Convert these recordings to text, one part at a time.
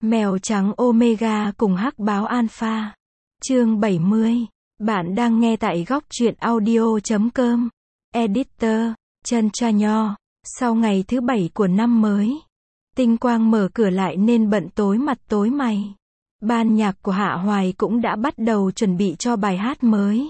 Mèo trắng Omega cùng hắc báo Alpha. Chương 70. Bạn đang nghe tại góc truyện audio.com. Editor, Chân Tra Nho. Sau ngày thứ 7 của năm mới, tinh quang mở cửa lại nên bận tối mặt tối mày. Ban nhạc của Hạ Hoài cũng đã bắt đầu chuẩn bị cho bài hát mới.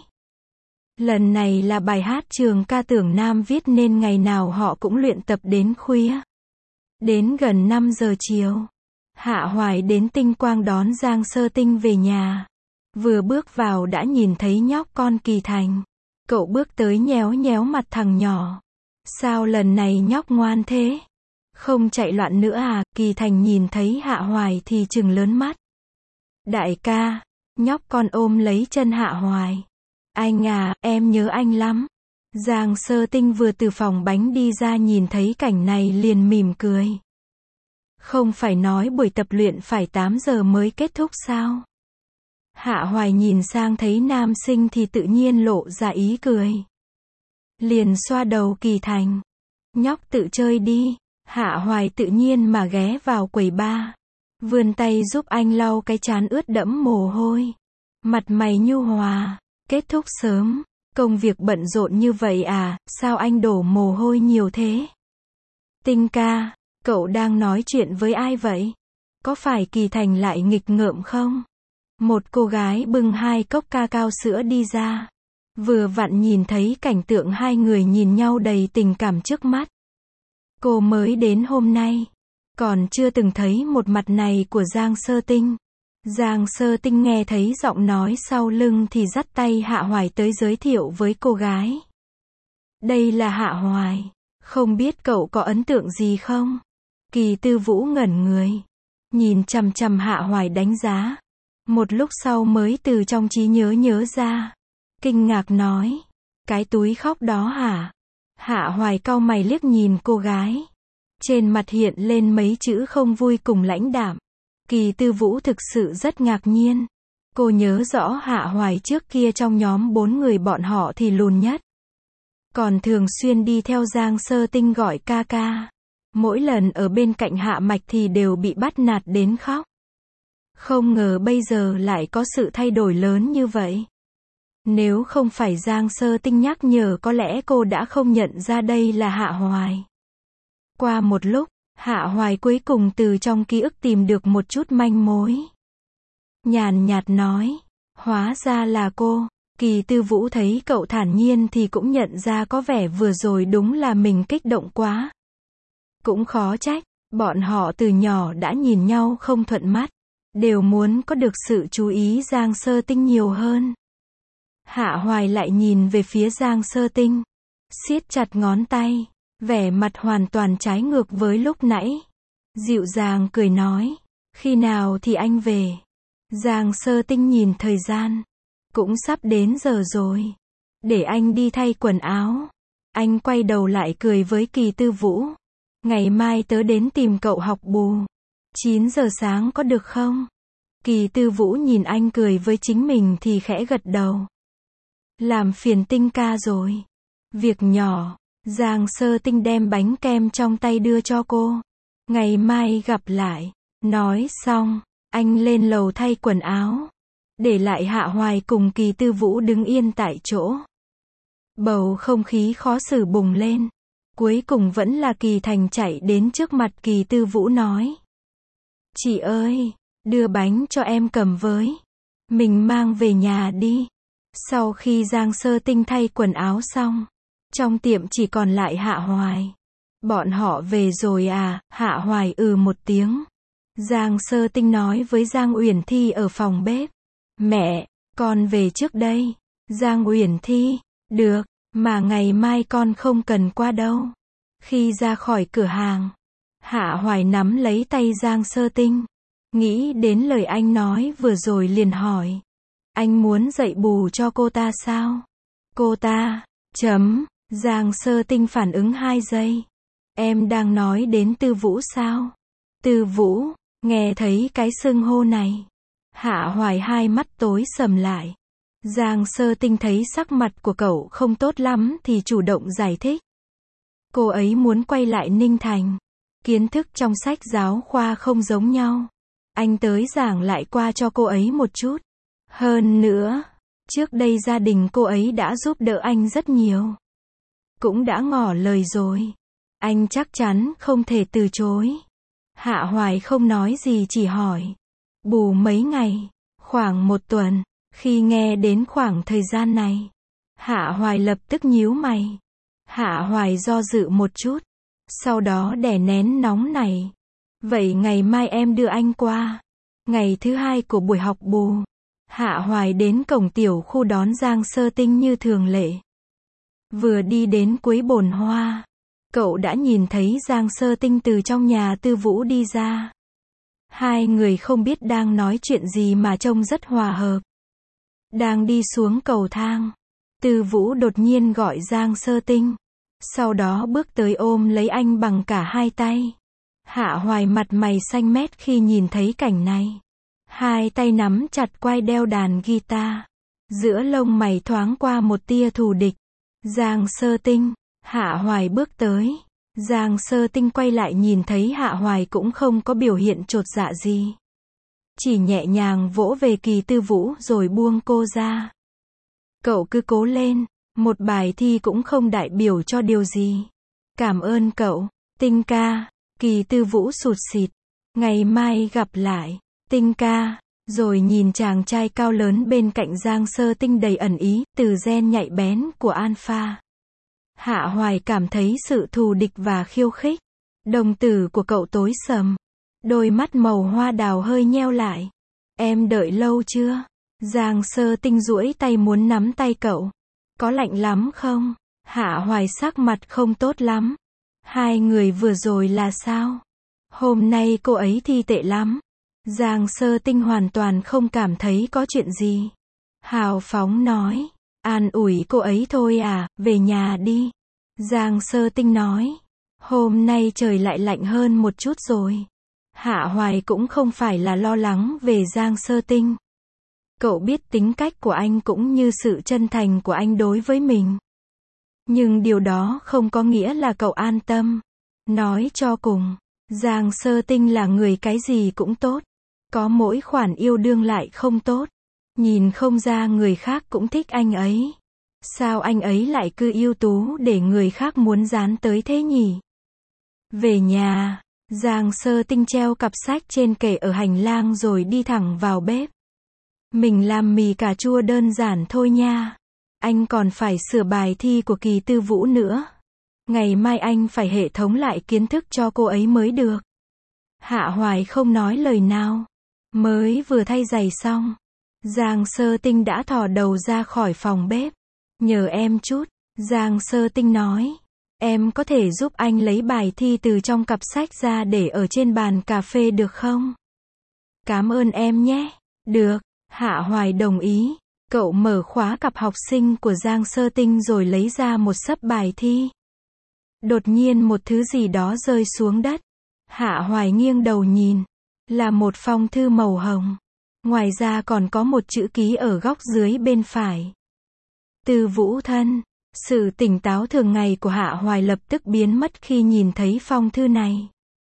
Lần này là bài hát trường ca Tưởng Nam viết nên ngày nào họ cũng luyện tập đến khuya. Đến gần 5 giờ chiều, Hạ Hoài đến tinh quang đón Giang Sơ Tinh về nhà. Vừa bước vào đã nhìn thấy nhóc con Kỳ Thành. Cậu bước tới nhéo nhéo mặt thằng nhỏ. Sao lần này nhóc ngoan thế? Không chạy loạn nữa à? Kỳ Thành nhìn thấy Hạ Hoài thì trừng lớn mắt. Đại ca, nhóc con ôm lấy chân Hạ Hoài. Anh à, em nhớ anh lắm. Giang Sơ Tinh vừa từ phòng bánh đi ra nhìn thấy cảnh này liền mỉm cười. Không phải nói buổi tập luyện phải 8 giờ mới kết thúc sao? Hạ Hoài nhìn sang thấy nam sinh thì tự nhiên lộ ra ý cười. Liền xoa đầu Kỳ Thành. Nhóc tự chơi đi. Hạ Hoài tự nhiên mà ghé vào quầy bar. Vươn tay giúp anh lau cái trán ướt đẫm mồ hôi. Mặt mày nhu hòa. Kết thúc sớm. Công việc bận rộn như vậy à, sao anh đổ mồ hôi nhiều thế? Tinh ca, cậu đang nói chuyện với ai vậy? Có phải Kỳ Thành lại nghịch ngợm không? Một cô gái bưng 2 cốc ca cao sữa đi ra. Vừa vặn nhìn thấy cảnh tượng hai người nhìn nhau đầy tình cảm trước mắt. Cô mới đến hôm nay, còn chưa từng thấy một mặt này của Giang Sơ Tinh. Giang Sơ Tinh nghe thấy giọng nói sau lưng thì dắt tay Hạ Hoài tới giới thiệu với cô gái. Đây là Hạ Hoài, không biết cậu có ấn tượng gì không? Kỳ Tư Vũ ngẩn người, nhìn chằm chằm Hạ Hoài đánh giá. Một lúc sau mới từ trong trí nhớ ra. Kinh ngạc nói, cái túi khóc đó hả? Hạ Hoài cau mày liếc nhìn cô gái. Trên mặt hiện lên mấy chữ không vui cùng lãnh đạm. Kỳ Tư Vũ thực sự rất ngạc nhiên. Cô nhớ rõ Hạ Hoài trước kia trong nhóm 4 người bọn họ thì lùn nhất. Còn thường xuyên đi theo Giang Sơ Tinh gọi ca ca. Mỗi lần ở bên cạnh Hạ Mạch thì đều bị bắt nạt đến khóc. Không ngờ bây giờ lại có sự thay đổi lớn như vậy. Nếu không phải Giang Sơ Tinh nhắc nhở có lẽ cô đã không nhận ra đây là Hạ Hoài. Qua một lúc, Hạ Hoài cuối cùng từ trong ký ức tìm được một chút manh mối. Nhàn nhạt nói, hóa ra là cô. Kỳ Tư Vũ thấy cậu thản nhiên thì cũng nhận ra có vẻ vừa rồi đúng là mình kích động quá. Cũng khó trách, bọn họ từ nhỏ đã nhìn nhau không thuận mắt, đều muốn có được sự chú ý Giang Sơ Tinh nhiều hơn. Hạ Hoài lại nhìn về phía Giang Sơ Tinh, siết chặt ngón tay, vẻ mặt hoàn toàn trái ngược với lúc nãy. Dịu dàng cười nói, khi nào thì anh về? Giang Sơ Tinh nhìn thời gian, cũng sắp đến giờ rồi. Để anh đi thay quần áo. Anh quay đầu lại cười với Kỳ Tư Vũ. Ngày mai tớ đến tìm cậu học bù. 9 giờ sáng có được không? Kỳ Tư Vũ nhìn anh cười với chính mình thì khẽ gật đầu. Làm phiền Tinh ca rồi. Việc nhỏ. Giang Sơ Tinh đem bánh kem trong tay đưa cho cô. Ngày mai gặp lại. Nói xong, anh lên lầu thay quần áo. Để lại Hạ Hoài cùng Kỳ Tư Vũ đứng yên tại chỗ. Bầu không khí khó xử bùng lên. Cuối cùng vẫn là Kỳ Thành chạy đến trước mặt Kỳ Tư Vũ nói. Chị ơi, đưa bánh cho em cầm với. Mình mang về nhà đi. Sau khi Giang Sơ Tinh thay quần áo xong, trong tiệm chỉ còn lại Hạ Hoài. Bọn họ về rồi à? Hạ Hoài một tiếng. Giang Sơ Tinh nói với Giang Uyển Thi ở phòng bếp. Mẹ, con về trước đây. Giang Uyển Thi, được, mà ngày mai con không cần qua đâu. Khi ra khỏi cửa hàng, Hạ Hoài nắm lấy tay Giang Sơ Tinh. Nghĩ đến lời anh nói vừa rồi liền hỏi. Anh muốn dạy bù cho cô ta sao? Cô ta, Giang Sơ Tinh phản ứng 2 giây. Em đang nói đến Tư Vũ sao? Tư Vũ, nghe thấy cái xưng hô này. Hạ Hoài hai mắt tối sầm lại. Giang Sơ Tinh thấy sắc mặt của cậu không tốt lắm thì chủ động giải thích. Cô ấy muốn quay lại Ninh Thành. Kiến thức trong sách giáo khoa không giống nhau. Anh tới giảng lại qua cho cô ấy một chút. Hơn nữa, trước đây gia đình cô ấy đã giúp đỡ anh rất nhiều. Cũng đã ngỏ lời rồi. Anh chắc chắn không thể từ chối. Hạ Hoài không nói gì chỉ hỏi. Bù mấy ngày? Khoảng 1 tuần. Khi nghe đến khoảng thời gian này, Hạ Hoài lập tức nhíu mày. Hạ Hoài do dự một chút, sau đó đè nén nóng này. Vậy ngày mai em đưa anh qua. Ngày thứ 2 của buổi học bù, Hạ Hoài đến cổng tiểu khu đón Giang Sơ Tinh như thường lệ. Vừa đi đến cuối bồn hoa, cậu đã nhìn thấy Giang Sơ Tinh từ trong nhà Tư Vũ đi ra. Hai người không biết đang nói chuyện gì mà trông rất hòa hợp. Đang đi xuống cầu thang, Tư Vũ đột nhiên gọi Giang Sơ Tinh. Sau đó bước tới ôm lấy anh bằng cả hai tay. Hạ Hoài mặt mày xanh mét khi nhìn thấy cảnh này. Hai tay nắm chặt quai đeo đàn guitar. Giữa lông mày thoáng qua một tia thù địch. Giang Sơ Tinh, Hạ Hoài bước tới. Giang Sơ Tinh quay lại nhìn thấy Hạ Hoài cũng không có biểu hiện chột dạ gì. Chỉ nhẹ nhàng vỗ về Kỳ Tư Vũ rồi buông cô ra. Cậu cứ cố lên, một bài thi cũng không đại biểu cho điều gì. Cảm ơn cậu, Tinh ca. Kỳ Tư Vũ sụt sịt. Ngày mai gặp lại, Tinh ca. Rồi nhìn chàng trai cao lớn bên cạnh Giang Sơ Tinh đầy ẩn ý, từ gen nhạy bén của Alpha. Hạ Hoài cảm thấy sự thù địch và khiêu khích. Đồng tử của cậu tối sầm. Đôi mắt màu hoa đào hơi nheo lại. Em đợi lâu chưa? Giang Sơ Tinh duỗi tay muốn nắm tay cậu. Có lạnh lắm không? Hạ Hoài sắc mặt không tốt lắm. Hai người vừa rồi là sao? Hôm nay cô ấy thi tệ lắm. Giang Sơ Tinh hoàn toàn không cảm thấy có chuyện gì. Hào phóng nói. An ủi cô ấy thôi à, về nhà đi. Giang Sơ Tinh nói. Hôm nay trời lại lạnh hơn một chút rồi. Hạ Hoài cũng không phải là lo lắng về Giang Sơ Tinh. Cậu biết tính cách của anh cũng như sự chân thành của anh đối với mình. Nhưng điều đó không có nghĩa là cậu an tâm. Nói cho cùng, Giang Sơ Tinh là người cái gì cũng tốt. Có mỗi khoản yêu đương lại không tốt. Nhìn không ra người khác cũng thích anh ấy. Sao anh ấy lại cứ ưu tú để người khác muốn dán tới thế nhỉ? Về nhà, Giang Sơ Tinh treo cặp sách trên kệ ở hành lang rồi đi thẳng vào bếp. Mình làm mì cà chua đơn giản thôi nha. Anh còn phải sửa bài thi của Kỳ Tư Vũ nữa. Ngày mai anh phải hệ thống lại kiến thức cho cô ấy mới được. Hạ Hoài không nói lời nào. Mới vừa thay giày xong, Giang Sơ Tinh đã thò đầu ra khỏi phòng bếp. Nhờ em chút, Giang Sơ Tinh nói. Em có thể giúp anh lấy bài thi từ trong cặp sách ra để ở trên bàn cà phê được không? Cảm ơn em nhé. Được, Hạ Hoài đồng ý. Cậu mở khóa cặp học sinh của Giang Sơ Tinh rồi lấy ra một xấp bài thi. Đột nhiên một thứ gì đó rơi xuống đất. Hạ Hoài nghiêng đầu nhìn. Là một phong thư màu hồng. Ngoài ra còn có một chữ ký ở góc dưới bên phải. Tư Vũ thân. Sự tỉnh táo thường ngày của Hạ Hoài lập tức biến mất khi nhìn thấy phong thư này.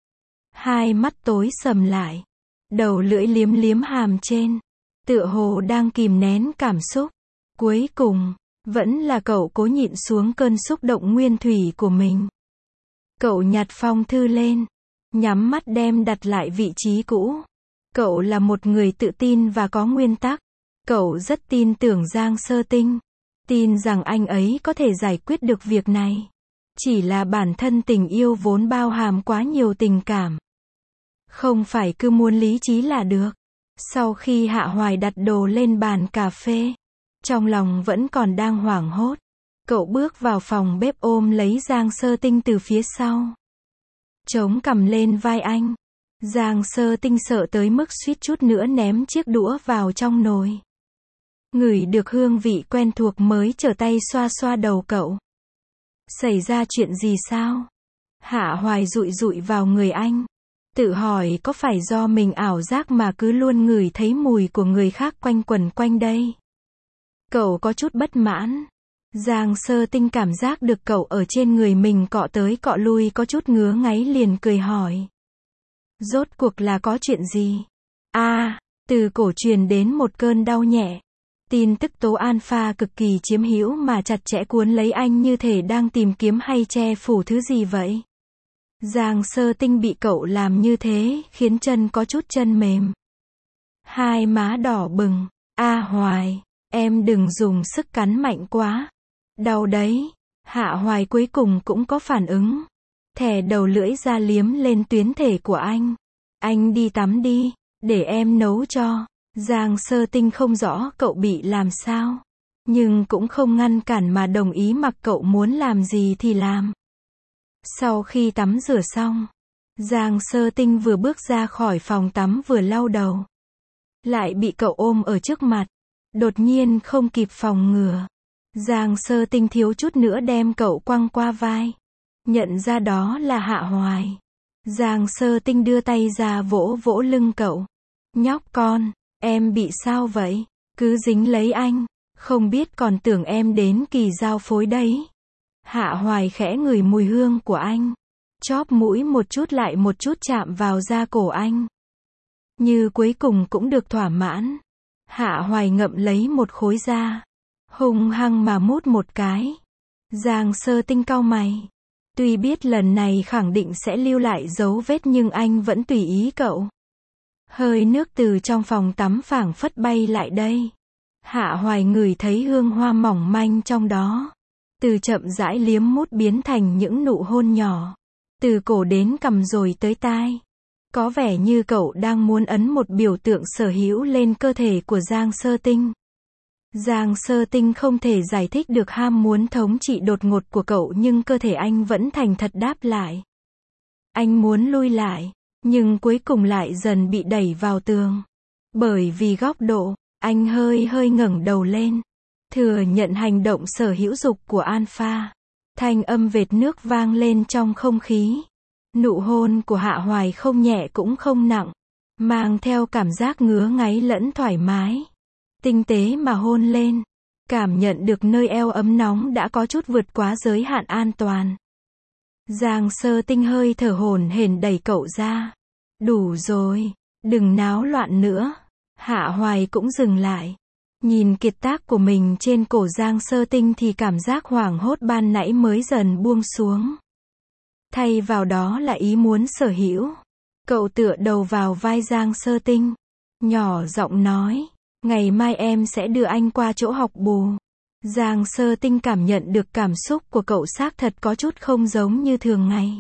Hai mắt tối sầm lại. Đầu lưỡi liếm liếm hàm trên. Tựa hồ đang kìm nén cảm xúc. Cuối cùng, vẫn là cậu cố nhịn xuống cơn xúc động nguyên thủy của mình. Cậu nhặt phong thư lên. Nhắm mắt đem đặt lại vị trí cũ. Cậu là một người tự tin và có nguyên tắc. Cậu rất tin tưởng Giang Sơ Tinh. Tin rằng anh ấy có thể giải quyết được việc này. Chỉ là bản thân tình yêu vốn bao hàm quá nhiều tình cảm. Không phải cứ muốn lý trí là được. Sau khi Hạ Hoài đặt đồ lên bàn cà phê, trong lòng vẫn còn đang hoảng hốt. Cậu bước vào phòng bếp ôm lấy Giang Sơ Tinh từ phía sau. Chống cằm lên vai anh. Giang Sơ Tinh sợ tới mức suýt chút nữa ném chiếc đũa vào trong nồi. Ngửi được hương vị quen thuộc mới trở tay xoa xoa đầu cậu. Xảy ra chuyện gì sao? Hạ Hoài dụi dụi vào người anh. Tự hỏi có phải do mình ảo giác mà cứ luôn ngửi thấy mùi của người khác quanh quẩn quanh đây. Cậu có chút bất mãn. Giang Sơ Tinh cảm giác được cậu ở trên người mình cọ tới cọ lui có chút ngứa ngáy liền cười hỏi. Rốt cuộc là có chuyện gì? Từ cổ truyền đến một cơn đau nhẹ. Tin tức tố alpha cực kỳ chiếm hữu mà chặt chẽ cuốn lấy anh như thể đang tìm kiếm hay che phủ thứ gì vậy. Giang Sơ Tinh bị cậu làm như thế, khiến chân có chút chân mềm. Hai má đỏ bừng. Hoài, em đừng dùng sức cắn mạnh quá. Đau đấy. Hạ Hoài cuối cùng cũng có phản ứng. Thè đầu lưỡi ra liếm lên tuyến thể của anh. Anh đi tắm đi, để em nấu cho. Giang Sơ Tinh không rõ cậu bị làm sao, nhưng cũng không ngăn cản mà đồng ý mặc cậu muốn làm gì thì làm. Sau khi tắm rửa xong, Giang Sơ Tinh vừa bước ra khỏi phòng tắm vừa lau đầu. Lại bị cậu ôm ở trước mặt. Đột nhiên không kịp phòng ngừa. Giang Sơ Tinh thiếu chút nữa đem cậu quăng qua vai. Nhận ra đó là Hạ Hoài. Giang Sơ Tinh đưa tay ra vỗ vỗ lưng cậu. Nhóc con, em bị sao vậy? Cứ dính lấy anh. Không biết còn tưởng em đến kỳ giao phối đấy. Hạ Hoài khẽ ngửi mùi hương của anh. Chóp mũi một chút lại một chút chạm vào da cổ anh. Như cuối cùng cũng được thỏa mãn. Hạ Hoài ngậm lấy một khối da. Hung hăng mà mút một cái. Giang Sơ Tinh cau mày. Tuy biết lần này khẳng định sẽ lưu lại dấu vết nhưng anh vẫn tùy ý cậu. Hơi nước từ trong phòng tắm phảng phất bay lại đây. Hạ Hoài ngửi thấy hương hoa mỏng manh trong đó. Từ chậm rãi liếm mút biến thành những nụ hôn nhỏ. Từ cổ đến cằm rồi tới tai. Có vẻ như cậu đang muốn ấn một biểu tượng sở hữu lên cơ thể của Giang Sơ Tinh. Giang Sơ Tinh không thể giải thích được ham muốn thống trị đột ngột của cậu nhưng cơ thể anh vẫn thành thật đáp lại. Anh muốn lui lại, nhưng cuối cùng lại dần bị đẩy vào tường. Bởi vì góc độ, anh hơi ngẩng đầu lên. Thừa nhận hành động sở hữu dục của Alpha. Thanh âm vệt nước vang lên trong không khí. Nụ hôn của Hạ Hoài không nhẹ cũng không nặng. Mang theo cảm giác ngứa ngáy lẫn thoải mái. Tinh tế mà hôn lên. Cảm nhận được nơi eo ấm nóng đã có chút vượt quá giới hạn an toàn. Giang Sơ Tinh hơi thở hổn hển đẩy cậu ra. Đủ rồi, đừng náo loạn nữa. Hạ Hoài cũng dừng lại. Nhìn kiệt tác của mình trên cổ Giang Sơ Tinh thì cảm giác hoảng hốt ban nãy mới dần buông xuống. Thay vào đó là ý muốn sở hữu. Cậu tựa đầu vào vai Giang Sơ Tinh. Nhỏ giọng nói. Ngày mai em sẽ đưa anh qua chỗ học bù. Giang Sơ Tinh cảm nhận được cảm xúc của cậu xác thật có chút không giống như thường ngày.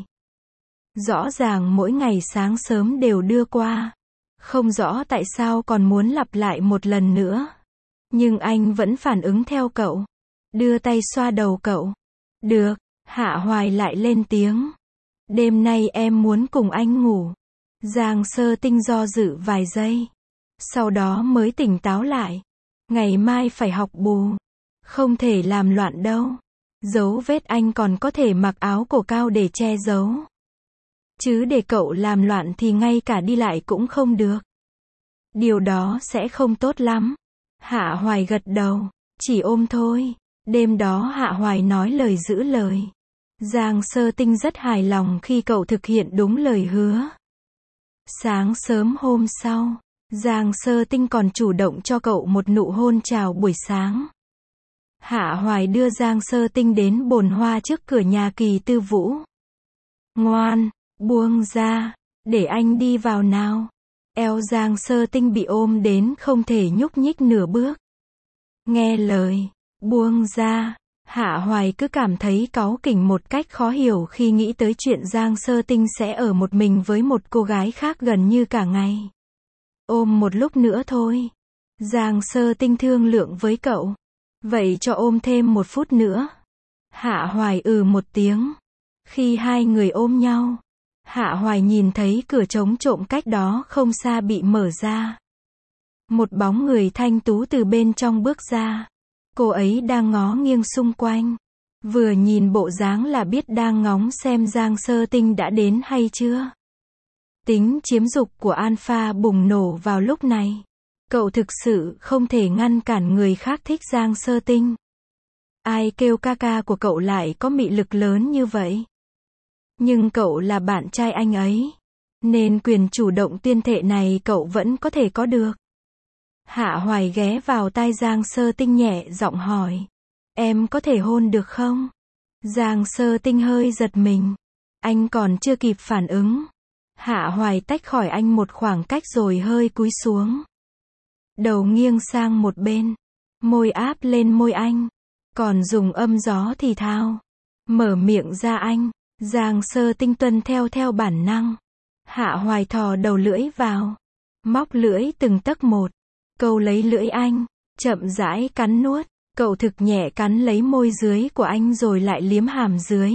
Rõ ràng mỗi ngày sáng sớm đều đưa qua. Không rõ tại sao còn muốn lặp lại một lần nữa. Nhưng anh vẫn phản ứng theo cậu. Đưa tay xoa đầu cậu. Được, Hạ Hoài lại lên tiếng. Đêm nay em muốn cùng anh ngủ. Giang Sơ Tinh do dự vài giây. Sau đó mới tỉnh táo lại. Ngày mai phải học bù. Không thể làm loạn đâu. Dấu vết anh còn có thể mặc áo cổ cao để che giấu. Chứ để cậu làm loạn thì ngay cả đi lại cũng không được. Điều đó sẽ không tốt lắm. Hạ Hoài gật đầu. Chỉ ôm thôi. Đêm đó Hạ Hoài nói lời giữ lời. Giang Sơ Tinh rất hài lòng khi cậu thực hiện đúng lời hứa. Sáng sớm hôm sau, Giang Sơ Tinh còn chủ động cho cậu một nụ hôn chào buổi sáng. Hạ Hoài đưa Giang Sơ Tinh đến bồn hoa trước cửa nhà Kỳ Tư Vũ. Ngoan, buông ra, để anh đi vào nào. Eo Giang Sơ Tinh bị ôm đến không thể nhúc nhích nửa bước. Nghe lời, buông ra. Hạ Hoài cứ cảm thấy cáu kỉnh một cách khó hiểu khi nghĩ tới chuyện Giang Sơ Tinh sẽ ở một mình với một cô gái khác gần như cả ngày. Ôm một lúc nữa thôi. Giang Sơ Tinh thương lượng với cậu. Vậy cho ôm thêm 1 phút nữa. Hạ Hoài một tiếng. Khi hai người ôm nhau, Hạ Hoài nhìn thấy cửa trống trộm cách đó không xa bị mở ra. Một bóng người thanh tú từ bên trong bước ra. Cô ấy đang ngó nghiêng xung quanh. Vừa nhìn bộ dáng là biết đang ngóng xem Giang Sơ Tinh đã đến hay chưa. Tính chiếm dục của Alpha bùng nổ vào lúc này. Cậu thực sự không thể ngăn cản người khác thích Giang Sơ Tinh. Ai kêu ca ca của cậu lại có mị lực lớn như vậy. Nhưng cậu là bạn trai anh ấy. Nên quyền chủ động tuyên thệ này cậu vẫn có thể có được. Hạ Hoài ghé vào tai Giang Sơ Tinh nhẹ giọng hỏi. Em có thể hôn được không? Giang Sơ Tinh hơi giật mình. Anh còn chưa kịp phản ứng. Hạ Hoài tách khỏi anh một khoảng cách rồi hơi cúi xuống. Đầu nghiêng sang một bên. Môi áp lên môi anh. Còn dùng âm gió thì thào. Mở miệng ra anh. Giang Sơ Tinh tuân theo bản năng. Hạ Hoài thò đầu lưỡi vào. Móc lưỡi từng tấc một. Câu lấy lưỡi anh. Chậm rãi cắn nuốt. Cậu thực nhẹ cắn lấy môi dưới của anh rồi lại liếm hàm dưới.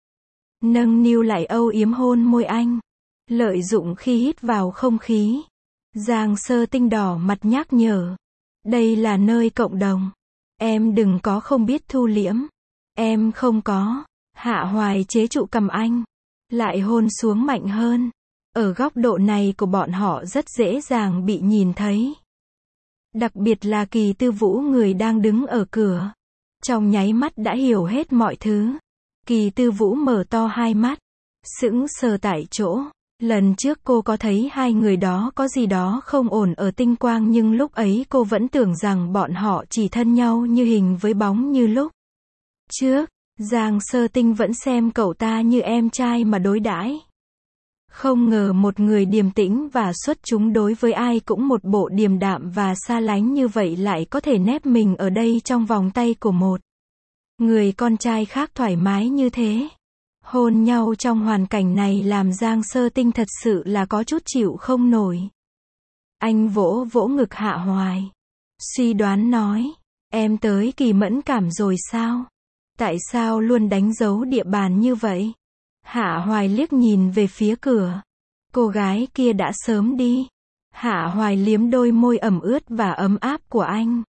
Nâng niu lại âu yếm hôn môi anh. Lợi dụng khi hít vào không khí. Giang Sơ Tinh đỏ mặt nhắc nhở. Đây là nơi cộng đồng. Em đừng có không biết thu liễm. Em không có. Hạ Hoài chế trụ cầm anh. Lại hôn xuống mạnh hơn. Ở góc độ này của bọn họ rất dễ dàng bị nhìn thấy. Đặc biệt là Kỳ Tư Vũ người đang đứng ở cửa. Trong nháy mắt đã hiểu hết mọi thứ. Kỳ Tư Vũ mở to hai mắt. Sững sờ tại chỗ. Lần trước cô có thấy hai người đó có gì đó không ổn ở Tinh Quang nhưng lúc ấy cô vẫn tưởng rằng bọn họ chỉ thân nhau như hình với bóng như lúc trước. Giang Sơ Tinh vẫn xem cậu ta như em trai mà đối đãi. Không ngờ một người điềm tĩnh và xuất chúng đối với ai cũng một bộ điềm đạm và xa lánh như vậy lại có thể nép mình ở đây trong vòng tay của một người con trai khác thoải mái như thế. Hôn nhau trong hoàn cảnh này làm Giang Sơ Tinh thật sự là có chút chịu không nổi. Anh vỗ vỗ ngực Hạ Hoài. Suy đoán nói. Em tới kỳ mẫn cảm rồi sao? Tại sao luôn đánh dấu địa bàn như vậy? Hạ Hoài liếc nhìn về phía cửa. Cô gái kia đã sớm đi. Hạ Hoài liếm đôi môi ẩm ướt và ấm áp của anh.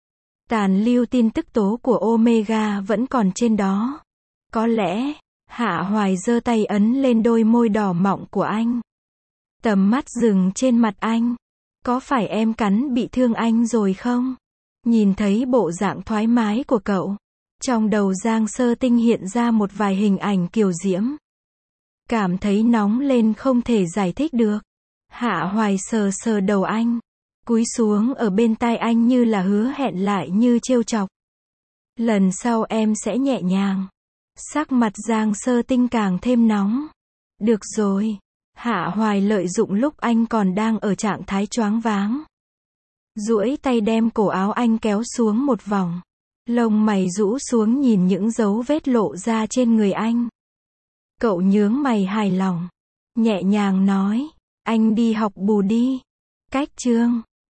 Tàn lưu tin tức tố của Omega vẫn còn trên đó. Có lẽ, Hạ Hoài giơ tay ấn lên đôi môi đỏ mọng của anh. Tầm mắt dừng trên mặt anh. Có phải em cắn bị thương anh rồi không? Nhìn thấy bộ dạng thoải mái của cậu. Trong đầu Giang Sơ Tinh hiện ra một vài hình ảnh kiều diễm. Cảm thấy nóng lên không thể giải thích được. Hạ Hoài sờ sờ đầu anh. Cúi xuống ở bên tai anh như là hứa hẹn lại như trêu chọc. Lần sau em sẽ nhẹ nhàng. Sắc mặt Giang Sơ Tinh càng thêm nóng. Được rồi. Hạ Hoài lợi dụng lúc anh còn đang ở trạng thái choáng váng. Duỗi tay đem cổ áo anh kéo xuống một vòng. Lông mày rũ xuống nhìn những dấu vết lộ ra trên người anh. Cậu nhướng mày hài lòng. Nhẹ nhàng nói. Anh đi học bù đi. Cách chương